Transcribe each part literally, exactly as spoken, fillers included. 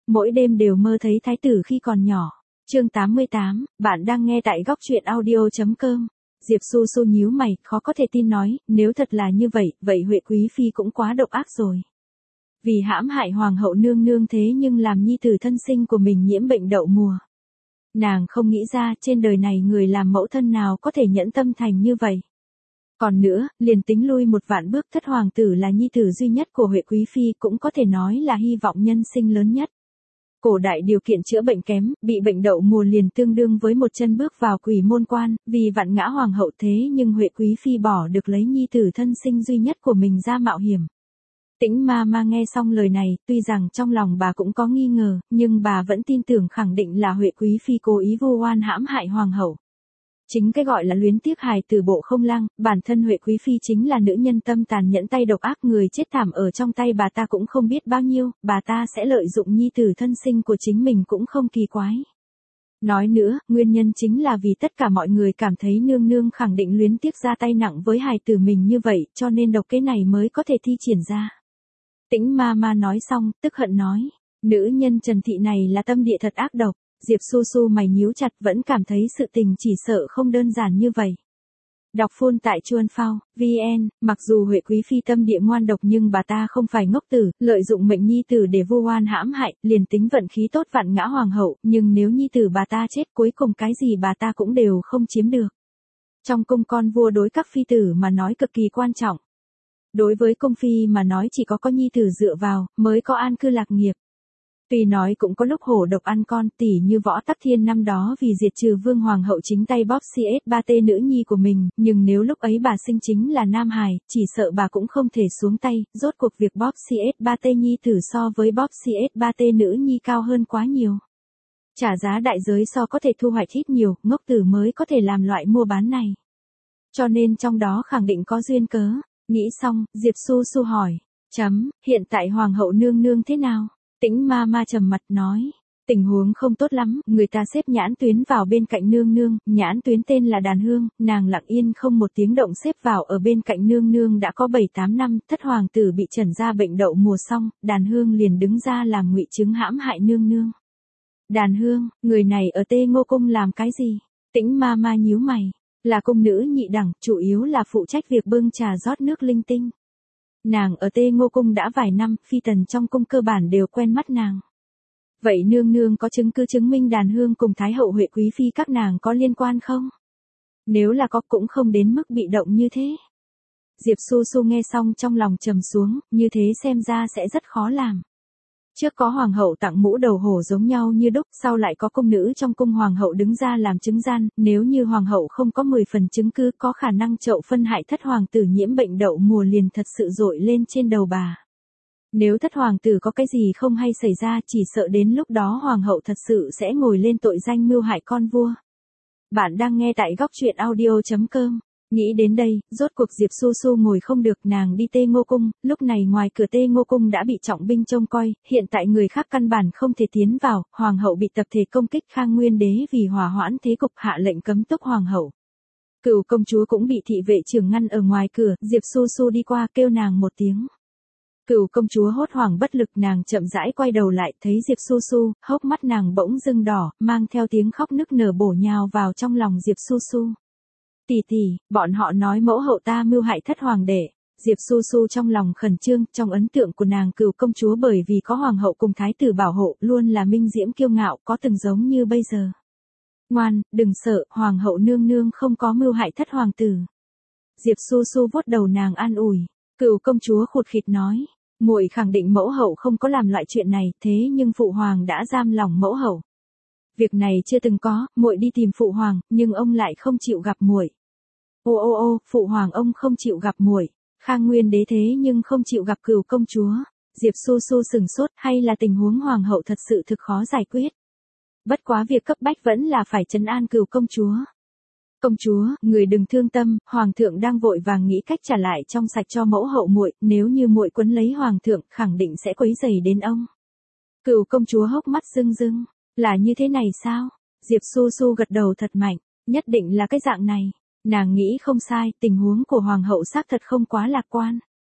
mỗi đêm đều mơ thấy thái tử khi còn nhỏ. Chương tám mươi tám, bạn đang nghe tại góc truyện audio.com. Diệp Su Su nhíu mày, khó có thể tin nói, nếu thật là như vậy, vậy Huệ Quý Phi cũng quá độc ác rồi. Vì hãm hại hoàng hậu nương nương thế nhưng làm nhi tử thân sinh của mình nhiễm bệnh đậu mùa. Nàng không nghĩ ra trên đời này người làm mẫu thân nào có thể nhẫn tâm thành như vậy. Còn nữa, liền tính lui một vạn bước, thất hoàng tử là nhi tử duy nhất của Huệ Quý Phi cũng có thể nói là hy vọng nhân sinh lớn nhất. Cổ đại điều kiện chữa bệnh kém, bị bệnh đậu mùa liền tương đương với một chân bước vào quỷ môn quan, vì vạn ngã hoàng hậu thế nhưng Huệ Quý Phi bỏ được lấy nhi tử thân sinh duy nhất của mình ra mạo hiểm. Tĩnh ma ma nghe xong lời này, tuy rằng trong lòng bà cũng có nghi ngờ, nhưng bà vẫn tin tưởng khẳng định là Huệ Quý Phi cố ý vu oan hãm hại hoàng hậu. Chính cái gọi là luyến tiếc hài từ bộ không lăng, bản thân Huệ Quý Phi chính là nữ nhân tâm tàn nhẫn tay độc ác, người chết thảm ở trong tay bà ta cũng không biết bao nhiêu, bà ta sẽ lợi dụng nhi tử thân sinh của chính mình cũng không kỳ quái. Nói nữa, nguyên nhân chính là vì tất cả mọi người cảm thấy nương nương khẳng định luyến tiếc ra tay nặng với hài tử mình như vậy, cho nên độc kế này mới có thể thi triển ra. Tĩnh ma ma nói xong, tức hận nói, nữ nhân Trần Thị này là tâm địa thật ác độc. Diệp Su Su mày nhíu chặt, vẫn cảm thấy sự tình chỉ sợ không đơn giản như vậy. Đọc full tại chuan phao, vn, mặc dù Huệ Quý Phi tâm địa ngoan độc nhưng bà ta không phải ngốc tử, lợi dụng mệnh nhi tử để vu oan hãm hại, liền tính vận khí tốt vạn ngã hoàng hậu, nhưng nếu nhi tử bà ta chết cuối cùng cái gì bà ta cũng đều không chiếm được. Trong cung con vua đối các phi tử mà nói cực kỳ quan trọng. Đối với cung phi mà nói chỉ có có nhi tử dựa vào, mới có an cư lạc nghiệp. Tuy nói cũng có lúc hổ độc ăn con, tỉ như Võ Tắc Thiên năm đó vì diệt trừ vương hoàng hậu chính tay bóp xê ét ba tê nữ nhi của mình, nhưng nếu lúc ấy bà sinh chính là nam hài, chỉ sợ bà cũng không thể xuống tay, rốt cuộc việc bóp xê ét ba tê nhi tử so với bóp xê ét ba tê nữ nhi cao hơn quá nhiều. Trả giá đại giới so có thể thu hoạch ít nhiều, ngốc tử mới có thể làm loại mua bán này. Cho nên trong đó khẳng định có duyên cớ. Nghĩ xong, Diệp Su Su hỏi, chấm, hiện tại hoàng hậu nương nương thế nào? Tĩnh ma ma trầm mặt nói, tình huống không tốt lắm, người ta xếp nhãn tuyến vào bên cạnh nương nương, nhãn tuyến tên là Đàn Hương, nàng lặng yên không một tiếng động xếp vào ở bên cạnh nương nương đã có bảy tám năm, thất hoàng tử bị trần ra bệnh đậu mùa xong, Đàn Hương liền đứng ra làm ngụy chứng hãm hại nương nương. Đàn Hương, người này ở Tê Ngô Cung làm cái gì? Tĩnh ma ma nhíu mày, là cung nữ nhị đẳng, chủ yếu là phụ trách việc bưng trà rót nước linh tinh. Nàng ở Tê Ngô Cung đã vài năm, phi tần trong cung cơ bản đều quen mắt nàng. Vậy nương nương có chứng cứ chứng minh Đàn Hương cùng Thái hậu Huệ Quý Phi các nàng có liên quan không? Nếu là có cũng không đến mức bị động như thế. Diệp Su Su nghe xong trong lòng trầm xuống, như thế xem ra sẽ rất khó làm. Trước có hoàng hậu tặng mũ đầu hổ giống nhau như đúc, sau lại có cung nữ trong cung hoàng hậu đứng ra làm chứng gian, nếu như hoàng hậu không có mười phần chứng cứ có khả năng chậu phân hại thất hoàng tử nhiễm bệnh đậu mùa liền thật sự dội lên trên đầu bà. Nếu thất hoàng tử có cái gì không hay xảy ra chỉ sợ đến lúc đó hoàng hậu thật sự sẽ ngồi lên tội danh mưu hại con vua. Bạn đang nghe tại góc truyện audio.com. Nghĩ đến đây, rốt cuộc Diệp Su Su ngồi không được, nàng đi Tê Ngô Cung, lúc này ngoài cửa Tê Ngô Cung đã bị trọng binh trông coi, hiện tại người khác căn bản không thể tiến vào, hoàng hậu bị tập thể công kích, Khang Nguyên đế vì hòa hoãn thế cục hạ lệnh cấm túc hoàng hậu. Cửu công chúa cũng bị thị vệ trưởng ngăn ở ngoài cửa, Diệp Su Su đi qua kêu nàng một tiếng. Cửu công chúa hốt hoảng bất lực, nàng chậm rãi quay đầu lại, thấy Diệp Su Su, hốc mắt nàng bỗng dưng đỏ, mang theo tiếng khóc nức nở bổ nhào vào trong lòng Diệp Su Su. Tỷ tỷ, bọn họ nói mẫu hậu ta mưu hại thất hoàng đệ. Diệp Su Su trong lòng khẩn trương, trong ấn tượng của nàng Cửu công chúa bởi vì có hoàng hậu cùng thái tử bảo hộ, luôn là minh diễm kiêu ngạo, có từng giống như bây giờ. Ngoan, đừng sợ, hoàng hậu nương nương không có mưu hại thất hoàng tử. Diệp Su Su vuốt đầu nàng an ủi. Cửu công chúa khụt khịt nói, muội khẳng định mẫu hậu không có làm loại chuyện này, thế nhưng phụ hoàng đã giam lòng mẫu hậu. Việc này chưa từng có, muội đi tìm phụ hoàng, nhưng ông lại không chịu gặp muội. Ô ô ô, phụ hoàng ông không chịu gặp muội. Khang Nguyên đế thế nhưng không chịu gặp Cửu công chúa. Diệp Su Su sừng sốt, hay là tình huống hoàng hậu thật sự thực khó giải quyết. Bất quá việc cấp bách vẫn là phải trấn an Cửu công chúa. Công chúa, người đừng thương tâm, hoàng thượng đang vội vàng nghĩ cách trả lại trong sạch cho mẫu hậu muội, nếu như muội quấn lấy hoàng thượng, khẳng định sẽ quấy rầy đến ông. Cửu công chúa hốc mắt rưng rưng, là như thế này sao? Diệp Su Su gật đầu thật mạnh, nhất định là cái dạng này. Nàng nghĩ không sai, tình huống của hoàng hậu xác thật không quá lạc quan.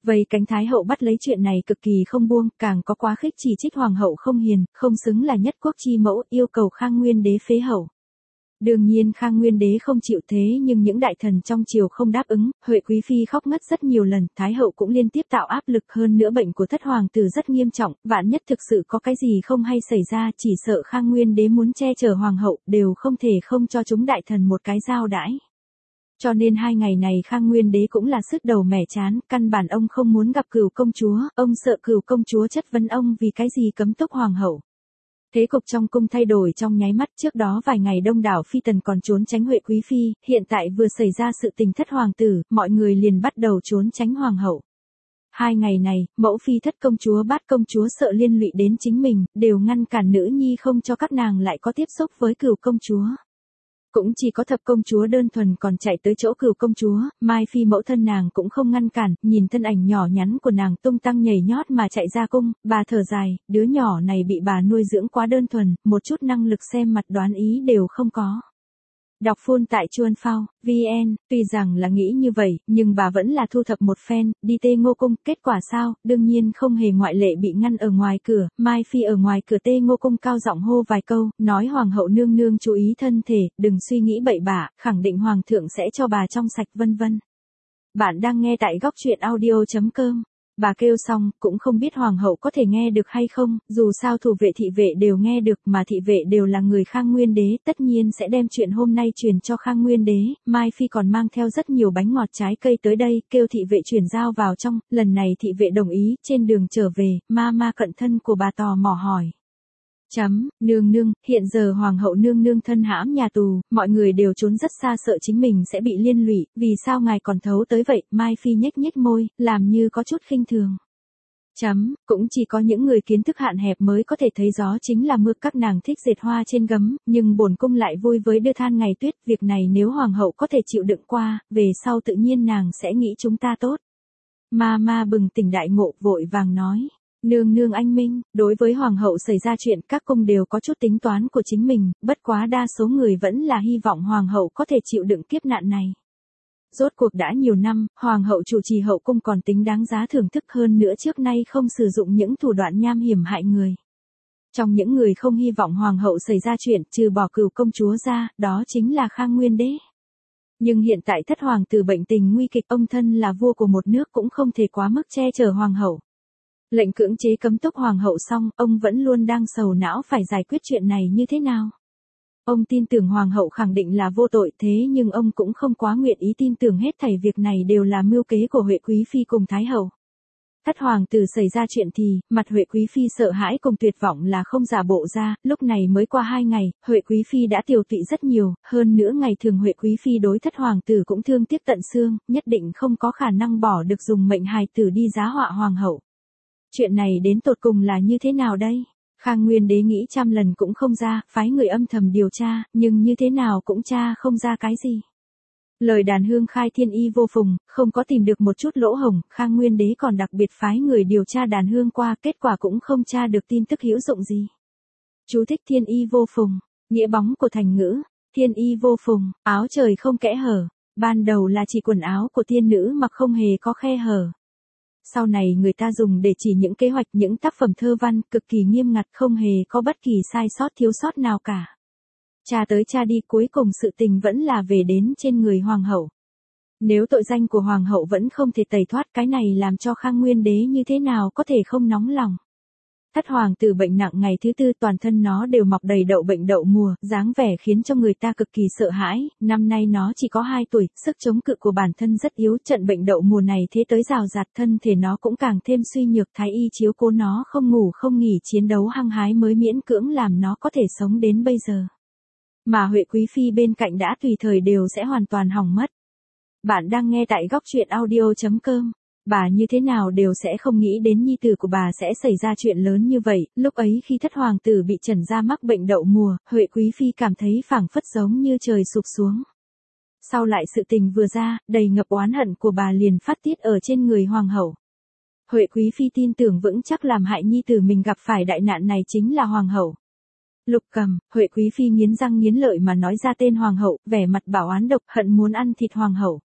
Vây cánh Thái hậu bắt lấy chuyện này cực kỳ không buông, càng có quá khích chỉ trích hoàng hậu không hiền, không xứng là nhất quốc chi mẫu, yêu cầu Khang Nguyên đế phế hậu. Đương nhiên Khang Nguyên đế không chịu thế nhưng những đại thần trong triều không đáp ứng, Huệ quý phi khóc ngất rất nhiều lần, Thái hậu cũng liên tiếp tạo áp lực, hơn nữa bệnh của thất hoàng tử rất nghiêm trọng, vạn nhất thực sự có cái gì không hay xảy ra, chỉ sợ Khang Nguyên đế muốn che chở hoàng hậu, đều không thể không cho chúng đại thần một cái giao đãi. Cho nên hai ngày này Khang Nguyên đế cũng là sứt đầu mẻ chán, căn bản ông không muốn gặp Cửu công chúa, ông sợ Cửu công chúa chất vấn ông vì cái gì cấm túc hoàng hậu. Thế cục trong cung thay đổi trong nháy mắt, trước đó vài ngày đông đảo phi tần còn trốn tránh Huệ quý phi, hiện tại vừa xảy ra sự tình thất hoàng tử, mọi người liền bắt đầu trốn tránh hoàng hậu. Hai ngày này, mẫu phi thất công chúa bát công chúa sợ liên lụy đến chính mình, đều ngăn cản nữ nhi không cho các nàng lại có tiếp xúc với Cửu công chúa. Cũng chỉ có thập công chúa đơn thuần còn chạy tới chỗ Cửu công chúa, Mai phi mẫu thân nàng cũng không ngăn cản, nhìn thân ảnh nhỏ nhắn của nàng tung tăng nhảy nhót mà chạy ra cung, bà thở dài, đứa nhỏ này bị bà nuôi dưỡng quá đơn thuần, một chút năng lực xem mặt đoán ý đều không có. Đọc full tại chuan phao, vn, tuy rằng là nghĩ như vậy, nhưng bà vẫn là thu thập một phen, đi Tê Ngô cung, kết quả sao, đương nhiên không hề ngoại lệ bị ngăn ở ngoài cửa, Mai phi ở ngoài cửa Tê Ngô cung cao giọng hô vài câu, nói hoàng hậu nương nương chú ý thân thể, đừng suy nghĩ bậy bạ, khẳng định hoàng thượng sẽ cho bà trong sạch vân vân. Bạn đang nghe tại góc truyện audio chấm com. Bà kêu xong, cũng không biết hoàng hậu có thể nghe được hay không, dù sao thủ vệ thị vệ đều nghe được mà thị vệ đều là người Khang Nguyên đế, tất nhiên sẽ đem chuyện hôm nay truyền cho Khang Nguyên đế, Mai phi còn mang theo rất nhiều bánh ngọt trái cây tới đây, kêu thị vệ chuyển giao vào trong, lần này thị vệ đồng ý, trên đường trở về, ma ma cận thân của bà tò mò hỏi. Chấm, nương nương, hiện giờ hoàng hậu nương nương thân hãm nhà tù, mọi người đều trốn rất xa sợ chính mình sẽ bị liên lụy, vì sao ngài còn thấu tới vậy, Mai phi nhếch nhếch môi, làm như có chút khinh thường. Chấm, cũng chỉ có những người kiến thức hạn hẹp mới có thể thấy gió chính là mưa, các nàng thích dệt hoa trên gấm, nhưng bổn cung lại vui với đưa than ngày tuyết, việc này nếu hoàng hậu có thể chịu đựng qua, về sau tự nhiên nàng sẽ nghĩ chúng ta tốt. Ma ma bừng tỉnh đại ngộ vội vàng nói. Nương nương anh minh, đối với hoàng hậu xảy ra chuyện các cung đều có chút tính toán của chính mình, bất quá đa số người vẫn là hy vọng hoàng hậu có thể chịu đựng kiếp nạn này. Rốt cuộc đã nhiều năm, hoàng hậu chủ trì hậu cung còn tính đáng giá thưởng thức hơn nữa trước nay không sử dụng những thủ đoạn nham hiểm hại người. Trong những người không hy vọng hoàng hậu xảy ra chuyện trừ bỏ Cửu công chúa ra, đó chính là Khang Nguyên đế. Nhưng hiện tại thất hoàng tử bệnh tình nguy kịch, ông thân là vua của một nước cũng không thể quá mức che chở hoàng hậu. Lệnh cưỡng chế cấm túc hoàng hậu xong, ông vẫn luôn đang sầu não phải giải quyết chuyện này như thế nào. Ông tin tưởng hoàng hậu khẳng định là vô tội thế nhưng ông cũng không quá nguyện ý tin tưởng hết thảy việc này đều là mưu kế của Huệ quý phi cùng Thái hậu. Thất hoàng tử xảy ra chuyện thì, mặt Huệ quý phi sợ hãi cùng tuyệt vọng là không giả bộ ra, lúc này mới qua hai ngày, Huệ quý phi đã tiều tụy rất nhiều, hơn nữa ngày thường Huệ quý phi đối thất hoàng tử cũng thương tiếc tận xương, nhất định không có khả năng bỏ được dùng mệnh hài tử đi giá họa hoàng hậu. Chuyện này đến tột cùng là như thế nào đây? Khang Nguyên đế nghĩ trăm lần cũng không ra, phái người âm thầm điều tra, nhưng như thế nào cũng tra không ra cái gì. Lời đàn hương khai thiên y vô phùng, không có tìm được một chút lỗ hổng, Khang Nguyên đế còn đặc biệt phái người điều tra đàn hương qua, kết quả cũng không tra được tin tức hữu dụng gì. Chú thích thiên y vô phùng, nghĩa bóng của thành ngữ, thiên y vô phùng, áo trời không kẽ hở, ban đầu là chỉ quần áo của tiên nữ mặc không hề có khe hở. Sau này người ta dùng để chỉ những kế hoạch, những tác phẩm thơ văn cực kỳ nghiêm ngặt không hề có bất kỳ sai sót thiếu sót nào cả. Cha tới cha đi cuối cùng sự tình vẫn là về đến trên người hoàng hậu. Nếu tội danh của hoàng hậu vẫn không thể tẩy thoát cái này làm cho Khang Nguyên đế như thế nào có thể không nóng lòng. Thất hoàng tử bệnh nặng ngày thứ tư toàn thân nó đều mọc đầy đậu bệnh đậu mùa, dáng vẻ khiến cho người ta cực kỳ sợ hãi, năm nay nó chỉ có hai tuổi, sức chống cự của bản thân rất yếu, trận bệnh đậu mùa này thế tới rào rạt thân thể nó cũng càng thêm suy nhược, thái y chiếu cố nó không ngủ không nghỉ chiến đấu hăng hái mới miễn cưỡng làm nó có thể sống đến bây giờ. Mà Huệ quý phi bên cạnh đã tùy thời đều sẽ hoàn toàn hỏng mất. Bạn đang nghe tại góc truyện audio chấm com. Bà như thế nào đều sẽ không nghĩ đến nhi tử của bà sẽ xảy ra chuyện lớn như vậy, lúc ấy khi thất hoàng tử bị trần ra mắc bệnh đậu mùa, Huệ quý phi cảm thấy phảng phất giống như trời sụp xuống. Sau lại sự tình vừa ra, đầy ngập oán hận của bà liền phát tiết ở trên người hoàng hậu. Huệ quý phi tin tưởng vững chắc làm hại nhi tử mình gặp phải đại nạn này chính là hoàng hậu. Lục Cầm, Huệ quý phi nghiến răng nghiến lợi mà nói ra tên hoàng hậu, vẻ mặt bảo oán độc hận muốn ăn thịt hoàng hậu.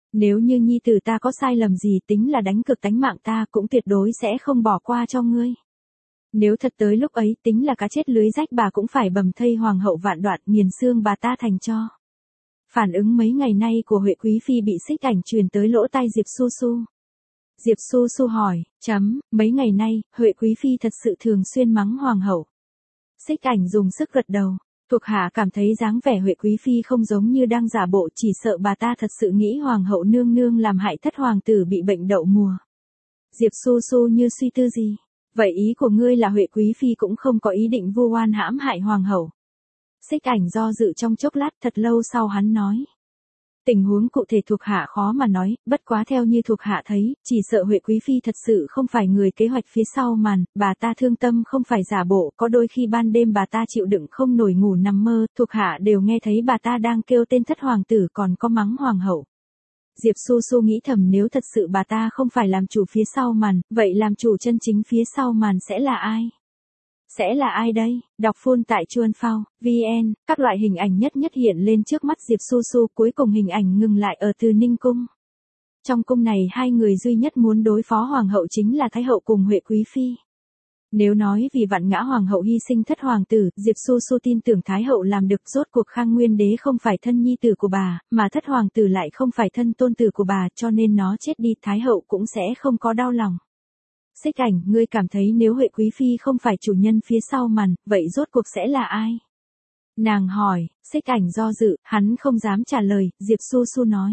Nếu như nhi tử ta có sai lầm gì tính là đánh cược tánh mạng ta cũng tuyệt đối sẽ không bỏ qua cho ngươi. Nếu thật tới lúc ấy tính là cá chết lưới rách bà cũng phải bầm thây hoàng hậu vạn đoạn nghiền xương bà ta thành cho. Phản ứng mấy ngày nay của Huệ Quý Phi bị Xích Ảnh truyền tới lỗ tai Diệp Su Su. Diệp Su Su hỏi, chấm, mấy ngày nay, Huệ Quý Phi thật sự thường xuyên mắng hoàng hậu. Xích Ảnh dùng sức gật đầu, thuộc hạ cảm thấy dáng vẻ Huệ Quý Phi không giống như đang giả bộ, chỉ sợ bà ta thật sự nghĩ hoàng hậu nương nương làm hại thất hoàng tử bị bệnh đậu mùa. Diệp Su Su như suy tư gì, vậy ý của ngươi là Huệ Quý Phi cũng không có ý định vu oan hãm hại hoàng hậu. Xích Ảnh do dự trong chốc lát, thật lâu sau hắn nói. Tình huống cụ thể thuộc hạ khó mà nói, bất quá theo như thuộc hạ thấy, chỉ sợ Huệ Quý Phi thật sự không phải người kế hoạch phía sau màn, bà ta thương tâm không phải giả bộ, có đôi khi ban đêm bà ta chịu đựng không nổi ngủ nằm mơ, thuộc hạ đều nghe thấy bà ta đang kêu tên thất hoàng tử còn có mắng hoàng hậu. Diệp Su Su nghĩ thầm nếu thật sự bà ta không phải làm chủ phía sau màn, vậy làm chủ chân chính phía sau màn sẽ là ai? Sẽ là ai đây? Đọc full tại chuan phao, vn, các loại hình ảnh nhất nhất hiện lên trước mắt Diệp Su Su, cuối cùng hình ảnh ngừng lại ở Từ Ninh Cung. Trong cung này hai người duy nhất muốn đối phó hoàng hậu chính là Thái hậu cùng Huệ Quý Phi. Nếu nói vì vạn ngã hoàng hậu hy sinh thất hoàng tử, Diệp Su Su tin tưởng Thái hậu làm được, rốt cuộc Khang Nguyên đế không phải thân nhi tử của bà, mà thất hoàng tử lại không phải thân tôn tử của bà, cho nên nó chết đi Thái hậu cũng sẽ không có đau lòng. Xích Ảnh, ngươi cảm thấy nếu Huệ Quý Phi không phải chủ nhân phía sau màn, vậy rốt cuộc sẽ là ai? Nàng hỏi, Xích Ảnh do dự, hắn không dám trả lời, Diệp Su Su nói.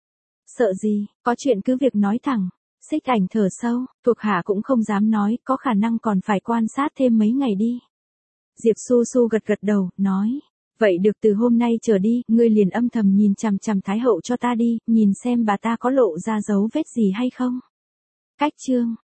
Sợ gì, có chuyện cứ việc nói thẳng. Xích Ảnh thở sâu, thuộc hạ cũng không dám nói, có khả năng còn phải quan sát thêm mấy ngày đi. Diệp Su Su gật gật đầu, nói. Vậy được, từ hôm nay trở đi, ngươi liền âm thầm nhìn chằm chằm Thái hậu cho ta đi, nhìn xem bà ta có lộ ra dấu vết gì hay không. Cách chương